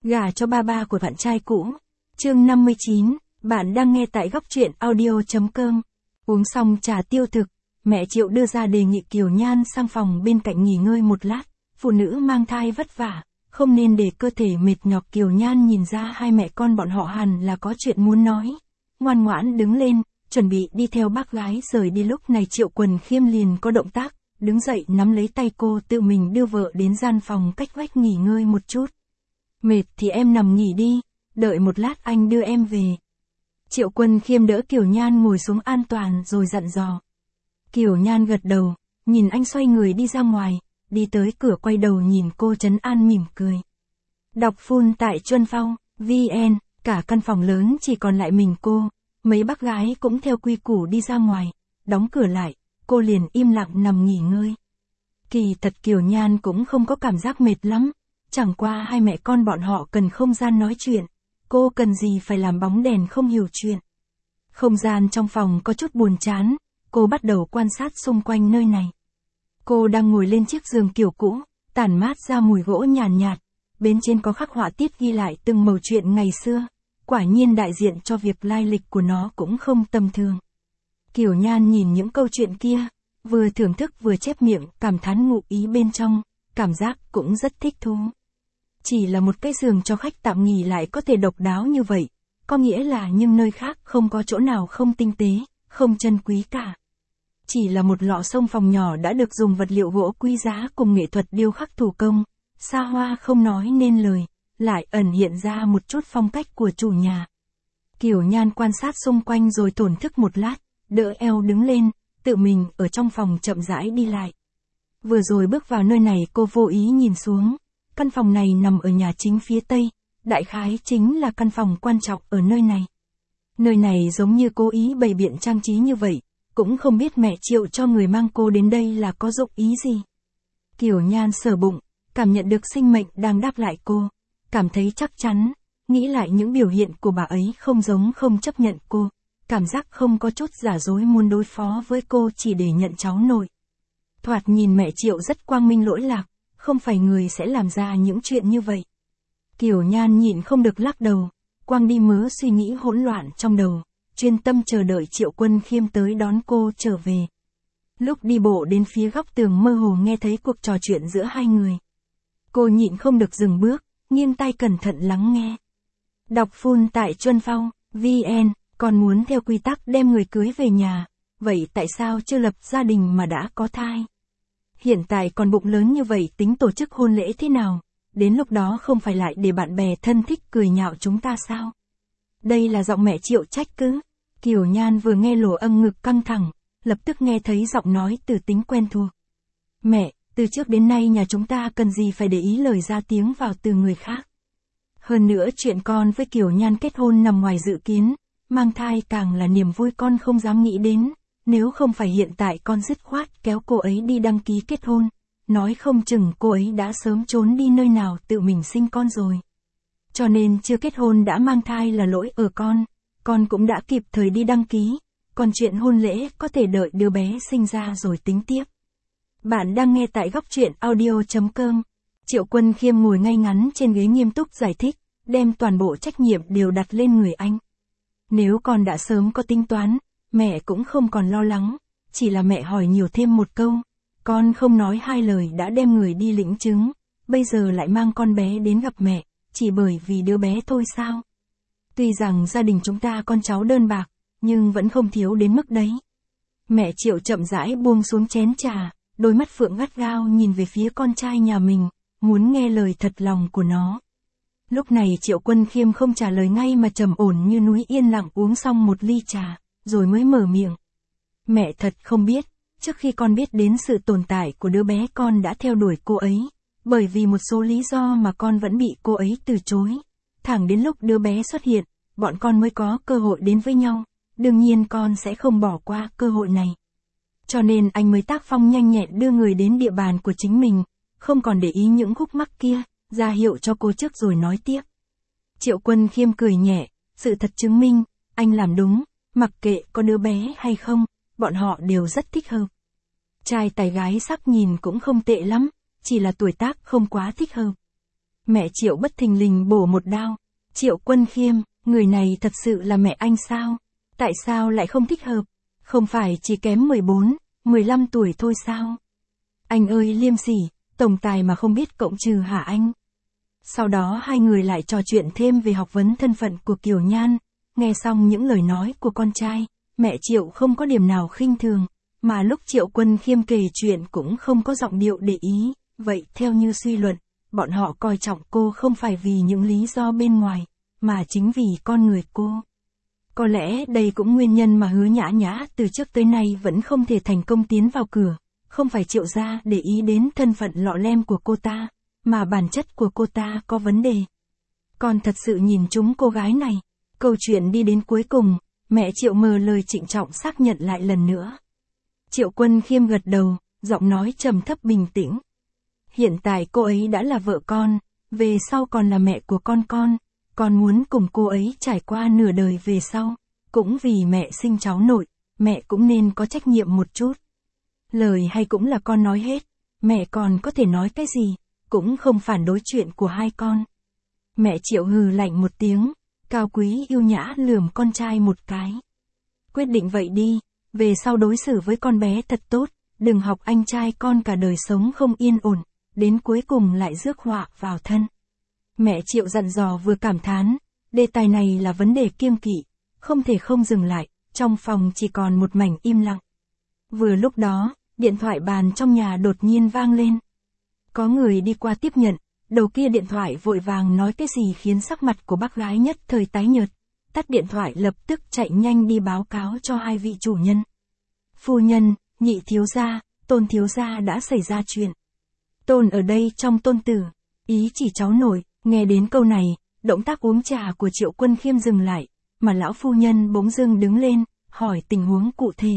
Gả cho ba của bạn trai cũ. Chương 59, bạn đang nghe tại góc truyện audio.com. Uống xong trà tiêu thực, mẹ Triệu đưa ra đề nghị Kiều Nhan sang phòng bên cạnh nghỉ ngơi một lát. Phụ nữ mang thai vất vả, không nên để cơ thể mệt nhọc. Kiều Nhan nhìn ra hai mẹ con bọn họ hẳn là có chuyện muốn nói. Ngoan ngoãn đứng lên, chuẩn bị đi theo bác gái rời đi. Lúc này Triệu Quần Khiêm liền có động tác, đứng dậy nắm lấy tay cô, tự mình đưa vợ đến gian phòng cách vách nghỉ ngơi một chút. Mệt thì em nằm nghỉ đi, đợi một lát anh đưa em về. Triệu Quần Khiêm đỡ Kiều Nhan ngồi xuống an toàn rồi dặn dò. Kiều Nhan gật đầu, nhìn anh xoay người đi ra ngoài, đi tới cửa quay đầu nhìn cô trấn an mỉm cười. Đọc full tại Chuân Phong, VN, cả căn phòng lớn chỉ còn lại mình cô, mấy bác gái cũng theo quy củ đi ra ngoài, đóng cửa lại, cô liền im lặng nằm nghỉ ngơi. Kỳ thật Kiều Nhan cũng không có cảm giác mệt lắm, chẳng qua hai mẹ con bọn họ cần không gian nói chuyện, cô cần gì phải làm bóng đèn không hiểu chuyện. Không gian trong phòng có chút buồn chán, cô bắt đầu quan sát xung quanh nơi này. Cô đang ngồi lên chiếc giường kiểu cũ, tản mát ra mùi gỗ nhàn nhạt, bên trên có khắc họa tiết ghi lại từng mẩu chuyện ngày xưa, quả nhiên đại diện cho việc lai lịch của nó cũng không tầm thường. Kiều Nhan nhìn những câu chuyện kia, vừa thưởng thức vừa chép miệng cảm thán ngụ ý bên trong, cảm giác cũng rất thích thú. Chỉ là một cái giường cho khách tạm nghỉ lại có thể độc đáo như vậy, có nghĩa là những nơi khác không có chỗ nào không tinh tế, không chân quý cả. Chỉ là một lọ xông phòng nhỏ đã được dùng vật liệu gỗ quý giá cùng nghệ thuật điêu khắc thủ công, xa hoa không nói nên lời, lại ẩn hiện ra một chút phong cách của chủ nhà. Kiều Nhan quan sát xung quanh rồi thổn thức một lát, đỡ eo đứng lên, tự mình ở trong phòng chậm rãi đi lại. Vừa rồi bước vào nơi này cô vô ý nhìn xuống, căn phòng này nằm ở nhà chính phía tây, đại khái chính là căn phòng quan trọng ở nơi này. Nơi này giống như cố ý bày biện trang trí như vậy, cũng không biết mẹ Triệu cho người mang cô đến đây là có dụng ý gì. Kiều Nhan sờ bụng, cảm nhận được sinh mệnh đang đáp lại cô, cảm thấy chắc chắn, nghĩ lại những biểu hiện của bà ấy không giống không chấp nhận cô, cảm giác không có chút giả dối muốn đối phó với cô chỉ để nhận cháu nội. Thoạt nhìn mẹ Triệu rất quang minh lỗi lạc, không phải người sẽ làm ra những chuyện như vậy. Kiều Nhan nhịn không được lắc đầu, quăng đi mớ suy nghĩ hỗn loạn trong đầu, chuyên tâm chờ đợi Triệu Quân Khiêm tới đón cô trở về. Lúc đi bộ đến phía góc tường mơ hồ nghe thấy cuộc trò chuyện giữa hai người. Cô nhịn không được dừng bước, nghiêng tai cẩn thận lắng nghe. Đọc full tại Chuân Phong, VN, còn muốn theo quy tắc đem người cưới về nhà, vậy tại sao chưa lập gia đình mà đã có thai? Hiện tại còn bụng lớn như vậy tính tổ chức hôn lễ thế nào? Đến lúc đó không phải lại để bạn bè thân thích cười nhạo chúng ta sao? Đây là giọng mẹ Triệu trách cứ. Kiều Nhan vừa nghe lỗ âm ngực căng thẳng, lập tức nghe thấy giọng nói từ tính quen thuộc. Mẹ, từ trước đến nay nhà chúng ta cần gì phải để ý lời ra tiếng vào từ người khác. Hơn nữa chuyện con với Kiều Nhan kết hôn nằm ngoài dự kiến, mang thai càng là niềm vui con không dám nghĩ đến, nếu không phải hiện tại con dứt khoát kéo cô ấy đi đăng ký kết hôn, nói không chừng cô ấy đã sớm trốn đi nơi nào tự mình sinh con rồi. Cho nên chưa kết hôn đã mang thai là lỗi ở con cũng đã kịp thời đi đăng ký, còn chuyện hôn lễ có thể đợi đứa bé sinh ra rồi tính tiếp. Bạn đang nghe tại góc truyện audio.com. Triệu Quân Khiêm ngồi ngay ngắn trên ghế nghiêm túc giải thích, đem toàn bộ trách nhiệm đều đặt lên người anh. Nếu con đã sớm có tính toán, mẹ cũng không còn lo lắng, chỉ là mẹ hỏi nhiều thêm một câu, con không nói hai lời đã đem người đi lĩnh chứng, bây giờ lại mang con bé đến gặp mẹ, chỉ bởi vì đứa bé thôi sao? Tuy rằng gia đình chúng ta con cháu đơn bạc, nhưng vẫn không thiếu đến mức đấy. Mẹ Triệu chậm rãi buông xuống chén trà, đôi mắt phượng gắt gao nhìn về phía con trai nhà mình, muốn nghe lời thật lòng của nó. Lúc này Triệu Quân Khiêm không trả lời ngay mà trầm ổn như núi yên lặng uống xong một ly trà, rồi mới mở miệng. Mẹ thật không biết, trước khi con biết đến sự tồn tại của đứa bé con đã theo đuổi cô ấy, bởi vì một số lý do mà con vẫn bị cô ấy từ chối. Thẳng đến lúc đứa bé xuất hiện, bọn con mới có cơ hội đến với nhau, đương nhiên con sẽ không bỏ qua cơ hội này. Cho nên anh mới tác phong nhanh nhẹn đưa người đến địa bàn của chính mình, không còn để ý những khúc mắc kia, ra hiệu cho cô trước rồi nói tiếp. Triệu Quân Khiêm cười nhẹ, sự thật chứng minh, anh làm đúng, mặc kệ có đứa bé hay không, bọn họ đều rất thích hợp. Trai tài gái sắc nhìn cũng không tệ lắm, chỉ là tuổi tác không quá thích hợp. Mẹ Triệu bất thình lình bổ một đao. Triệu Quân Khiêm, người này thật sự là mẹ anh sao? Tại sao lại không thích hợp? Không phải chỉ kém 14, 15 tuổi thôi sao? Anh ơi liêm sỉ, tổng tài mà không biết cộng trừ hả anh? Sau đó hai người lại trò chuyện thêm về học vấn thân phận của Kiều Nhan. Nghe xong những lời nói của con trai, mẹ Triệu không có điểm nào khinh thường, mà lúc Triệu Quân Khiêm kể chuyện cũng không có giọng điệu để ý. Vậy theo như suy luận, bọn họ coi trọng cô không phải vì những lý do bên ngoài, mà chính vì con người cô. Có lẽ đây cũng nguyên nhân mà Hứa Nhã Nhã từ trước tới nay vẫn không thể thành công tiến vào cửa. Không phải Triệu gia để ý đến thân phận lọ lem của cô ta, mà bản chất của cô ta có vấn đề. Con thật sự nhìn trúng cô gái này. Câu chuyện đi đến cuối cùng, mẹ Triệu mờ lời trịnh trọng xác nhận lại lần nữa. Triệu Quân Khiêm gật đầu, giọng nói trầm thấp bình tĩnh. Hiện tại cô ấy đã là vợ con, về sau còn là mẹ của con muốn cùng cô ấy trải qua nửa đời về sau. Cũng vì mẹ sinh cháu nội, mẹ cũng nên có trách nhiệm một chút. Lời hay cũng là con nói hết, mẹ còn có thể nói cái gì, cũng không phản đối chuyện của hai con. Mẹ Triệu hừ lạnh một tiếng, cao quý yêu nhã lườm con trai một cái. Quyết định vậy đi, về sau đối xử với con bé thật tốt, đừng học anh trai con cả đời sống không yên ổn, đến cuối cùng lại rước họa vào thân. Mẹ Triệu dặn dò vừa cảm thán, đề tài này là vấn đề kiêng kỵ, không thể không dừng lại, trong phòng chỉ còn một mảnh im lặng. Vừa lúc đó, điện thoại bàn trong nhà đột nhiên vang lên. Có người đi qua tiếp nhận, đầu kia điện thoại vội vàng nói cái gì khiến sắc mặt của bác gái nhất thời tái nhợt. Tắt điện thoại lập tức chạy nhanh đi báo cáo cho hai vị chủ nhân. Phu nhân, nhị thiếu gia, Tôn thiếu gia đã xảy ra chuyện. Tôn ở đây trong Tôn tử, ý chỉ cháu nội. Nghe đến câu này, động tác uống trà của Triệu Quân Khiêm dừng lại, mà lão phu nhân bỗng dưng đứng lên, hỏi tình huống cụ thể.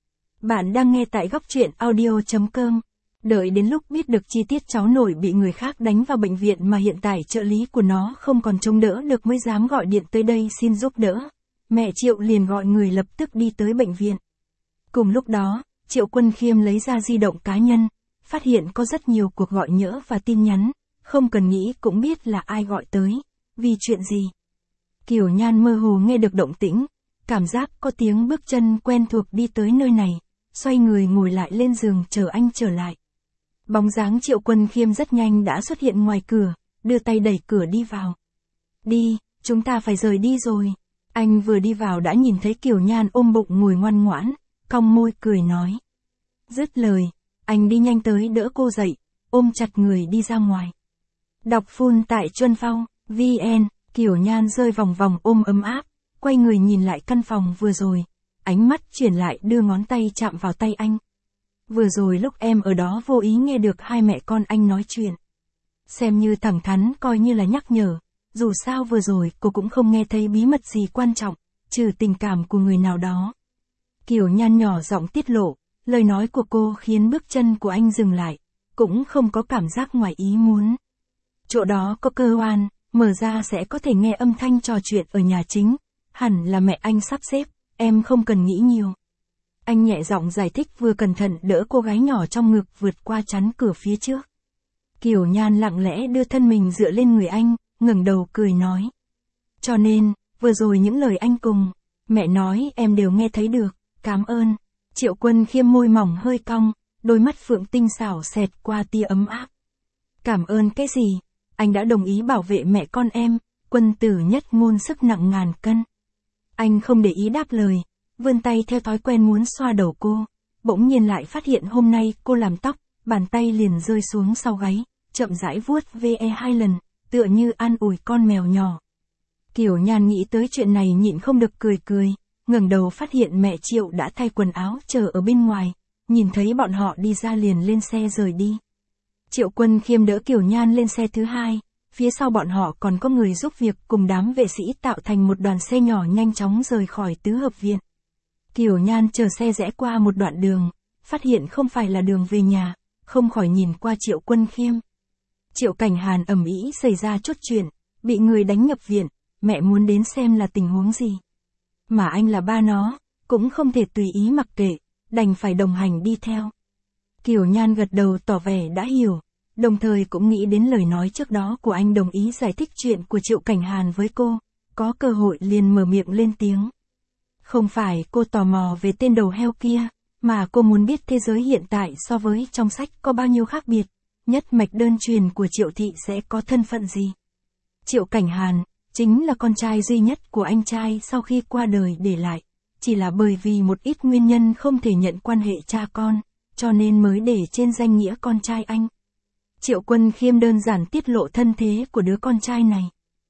Bạn đang nghe tại góc truyện audio.com. Đợi đến lúc biết được chi tiết cháu nội bị người khác đánh vào bệnh viện mà hiện tại trợ lý của nó không còn chống đỡ được mới dám gọi điện tới đây xin giúp đỡ. Mẹ Triệu liền gọi người lập tức đi tới bệnh viện. Cùng lúc đó, Triệu Quân Khiêm lấy ra di động cá nhân, phát hiện có rất nhiều cuộc gọi nhỡ và tin nhắn, không cần nghĩ cũng biết là ai gọi tới, vì chuyện gì. Kiều Nhan mơ hồ nghe được động tĩnh, cảm giác có tiếng bước chân quen thuộc đi tới nơi này, xoay người ngồi lại lên giường chờ anh trở lại. Bóng dáng Triệu Quân Khiêm rất nhanh đã xuất hiện ngoài cửa, đưa tay đẩy cửa đi vào. Đi, chúng ta phải rời đi rồi. Anh vừa đi vào đã nhìn thấy Kiều Nhan ôm bụng ngồi ngoan ngoãn, cong môi cười nói. Dứt lời, anh đi nhanh tới đỡ cô dậy, ôm chặt người đi ra ngoài. Đọc full tại Chuân Phong, VN, Kiều Nhan rơi vòng vòng ôm ấm áp, quay người nhìn lại căn phòng vừa rồi, ánh mắt chuyển lại đưa ngón tay chạm vào tay anh. Vừa rồi lúc em ở đó vô ý nghe được hai mẹ con anh nói chuyện. Xem như thẳng thắn coi như là nhắc nhở, dù sao vừa rồi cô cũng không nghe thấy bí mật gì quan trọng, trừ tình cảm của người nào đó. Kiều Nhan nhỏ giọng tiết lộ, lời nói của cô khiến bước chân của anh dừng lại, cũng không có cảm giác ngoài ý muốn. Chỗ đó có cơ quan, mở ra sẽ có thể nghe âm thanh trò chuyện ở nhà chính, hẳn là mẹ anh sắp xếp, em không cần nghĩ nhiều. Anh nhẹ giọng giải thích vừa cẩn thận đỡ cô gái nhỏ trong ngực vượt qua chắn cửa phía trước. Kiều Nhan lặng lẽ đưa thân mình dựa lên người anh, ngẩng đầu cười nói. Cho nên, vừa rồi những lời anh cùng mẹ nói em đều nghe thấy được, cảm ơn. Triệu Quân Khiêm môi mỏng hơi cong, đôi mắt phượng tinh xảo xẹt qua tia ấm áp. Cảm ơn cái gì? Anh đã đồng ý bảo vệ mẹ con em, quân tử nhất ngôn sức nặng ngàn cân. Anh không để ý đáp lời, vươn tay theo thói quen muốn xoa đầu cô, bỗng nhiên lại phát hiện hôm nay cô làm tóc, bàn tay liền rơi xuống sau gáy, chậm rãi vuốt ve hai lần, tựa như an ủi con mèo nhỏ. Kiều Nhan nghĩ tới chuyện này nhịn không được cười, ngẩng đầu phát hiện mẹ Triệu đã thay quần áo chờ ở bên ngoài, nhìn thấy bọn họ đi ra liền lên xe rời đi. Triệu Quân Khiêm đỡ Kiều Nhan lên xe thứ hai, phía sau bọn họ còn có người giúp việc cùng đám vệ sĩ tạo thành một đoàn xe nhỏ nhanh chóng rời khỏi tứ hợp viện. Kiều Nhan chờ xe rẽ qua một đoạn đường, phát hiện không phải là đường về nhà, không khỏi nhìn qua Triệu Quân Khiêm. Triệu Cảnh Hàn ầm ĩ xảy ra chút chuyện, bị người đánh nhập viện, mẹ muốn đến xem là tình huống gì. Mà anh là ba nó, cũng không thể tùy ý mặc kệ, đành phải đồng hành đi theo. Kiều Nhan gật đầu tỏ vẻ đã hiểu, đồng thời cũng nghĩ đến lời nói trước đó của anh đồng ý giải thích chuyện của Triệu Cảnh Hàn với cô, có cơ hội liền mở miệng lên tiếng. Không phải cô tò mò về tên đầu heo kia, mà cô muốn biết thế giới hiện tại so với trong sách có bao nhiêu khác biệt, nhất mạch đơn truyền của Triệu thị sẽ có thân phận gì. Triệu Cảnh Hàn, chính là con trai duy nhất của anh trai sau khi qua đời để lại, chỉ là bởi vì một ít nguyên nhân không thể nhận quan hệ cha con, cho nên mới để trên danh nghĩa con trai anh. Triệu Quân Khiêm đơn giản tiết lộ thân thế của đứa con trai này.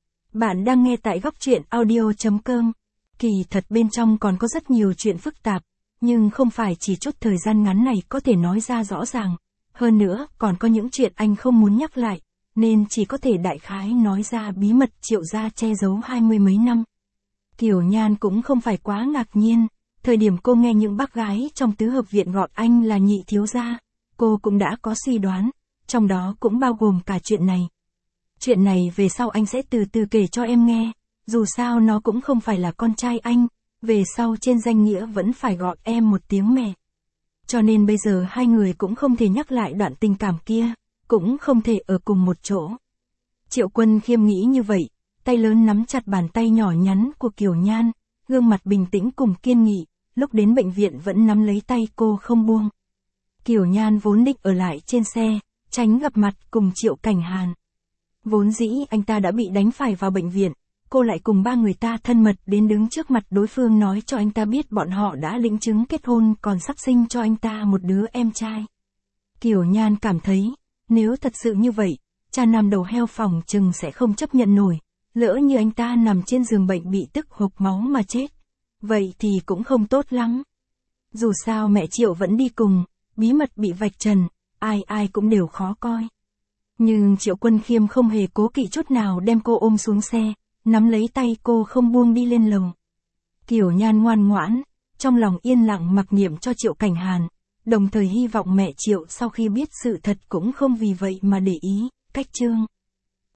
Bạn đang nghe tại góc truyện audio.com. Kỳ thật bên trong còn có rất nhiều chuyện phức tạp, nhưng không phải chỉ chút thời gian ngắn này có thể nói ra rõ ràng. Hơn nữa, còn có những chuyện anh không muốn nhắc lại, nên chỉ có thể đại khái nói ra bí mật Triệu gia che giấu 20 mấy năm. Kiều Nhan cũng không phải quá ngạc nhiên, thời điểm cô nghe những bác gái trong tứ hợp viện gọi anh là nhị thiếu gia, cô cũng đã có suy đoán, trong đó cũng bao gồm cả chuyện này. Chuyện này về sau anh sẽ từ từ kể cho em nghe, dù sao nó cũng không phải là con trai anh, về sau trên danh nghĩa vẫn phải gọi em một tiếng mẹ. Cho nên bây giờ hai người cũng không thể nhắc lại đoạn tình cảm kia, cũng không thể ở cùng một chỗ. Triệu Quân Khiêm nghĩ như vậy, tay lớn nắm chặt bàn tay nhỏ nhắn của Kiều Nhan, gương mặt bình tĩnh cùng kiên nghị, lúc đến bệnh viện vẫn nắm lấy tay cô không buông. Kiều Nhan vốn định ở lại trên xe, tránh gặp mặt cùng Triệu Cảnh Hàn. Vốn dĩ anh ta đã bị đánh phải vào bệnh viện, cô lại cùng ba người ta thân mật đến đứng trước mặt đối phương nói cho anh ta biết bọn họ đã lĩnh chứng kết hôn còn sắp sinh cho anh ta một đứa em trai. Kiều Nhan cảm thấy, nếu thật sự như vậy, cha nam đầu heo phòng chừng sẽ không chấp nhận nổi, lỡ như anh ta nằm trên giường bệnh bị tức hộc máu mà chết. Vậy thì cũng không tốt lắm. Dù sao mẹ Triệu vẫn đi cùng, bí mật bị vạch trần, ai ai cũng đều khó coi. Nhưng Triệu Quân Khiêm không hề cố kỵ chút nào đem cô ôm xuống xe, nắm lấy tay cô không buông đi lên lầu. Kiều Nhan ngoan ngoãn, trong lòng yên lặng mặc niệm cho Triệu Cảnh Hàn, đồng thời hy vọng mẹ Triệu sau khi biết sự thật cũng không vì vậy mà để ý. Cách chương